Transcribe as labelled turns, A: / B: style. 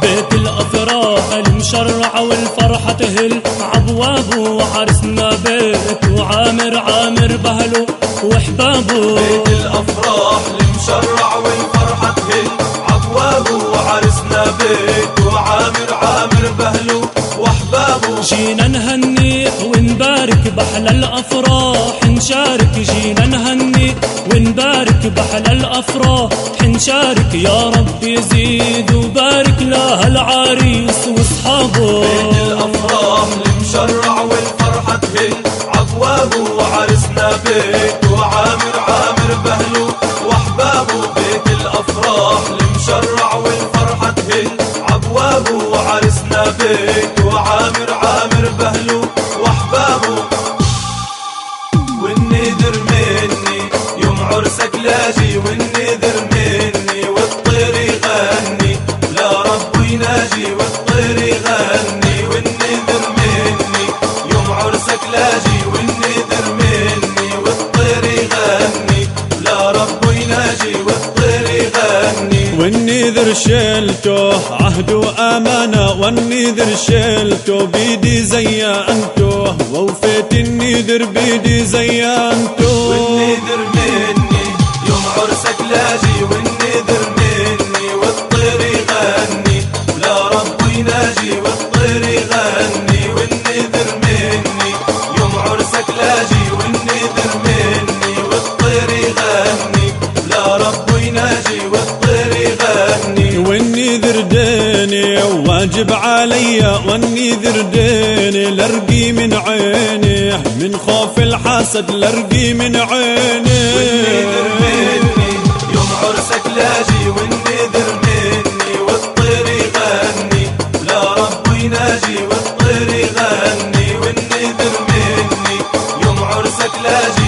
A: بيت الأفراح المشرع والفرحة تهل عبوابه وعرسنا بيت وعامر عامر بهله وحبابه.
B: بيت الأفراح المشرع والفرحة تهل عبوابه وعرسنا بيت وعامر عامر بهله وحبابه.
A: جينا نهني ونبارك بحلى الأفراح نشارك، جينا نهني ونبارك بحلى الأفراح نشارك. يا رب يزيد وبارك لها العريس واصحابه.
B: بيت الأفراح المشرع والفرحة تهل عبوابه وعرسنا بيت وعامر عامر بهله وحبابه. بيت الأفراح المشرع والفرحة تهل عبوابه وعرسنا بيت وعامر عامر بهله وحبابه. والنذر مني يوم عرسك لاجي، والنذر مني والطير يغني لا رب يناجي والطير يغني. والنذر مني يوم عرسك لاجي، والنذر مني والطير يغني لا رب يناجي والطير يغني.
C: والنذر شلته عهد وأمانة، والنذر شلته بيدي زينته ووفيت النذر بيدي زينته.
B: والنذر مني يوم عرسك لاجي، والنذر مني والطير يغني لا رب يناجي والطير يغني. والنذر مني يوم عرسك لاجي، والنذر مني والطير يغني لا رب يناجي والطير يغني.
C: والنذر ديني واجب علي، والنذر ديني لرقي من عيني من خوف الحسد لرقي من عيني.
B: والنذر مني يوم عرسك لاجي، والنذر مني والطير يغني لا رب يناجي والطير يغني. والنذر مني يوم عرسك لاجي،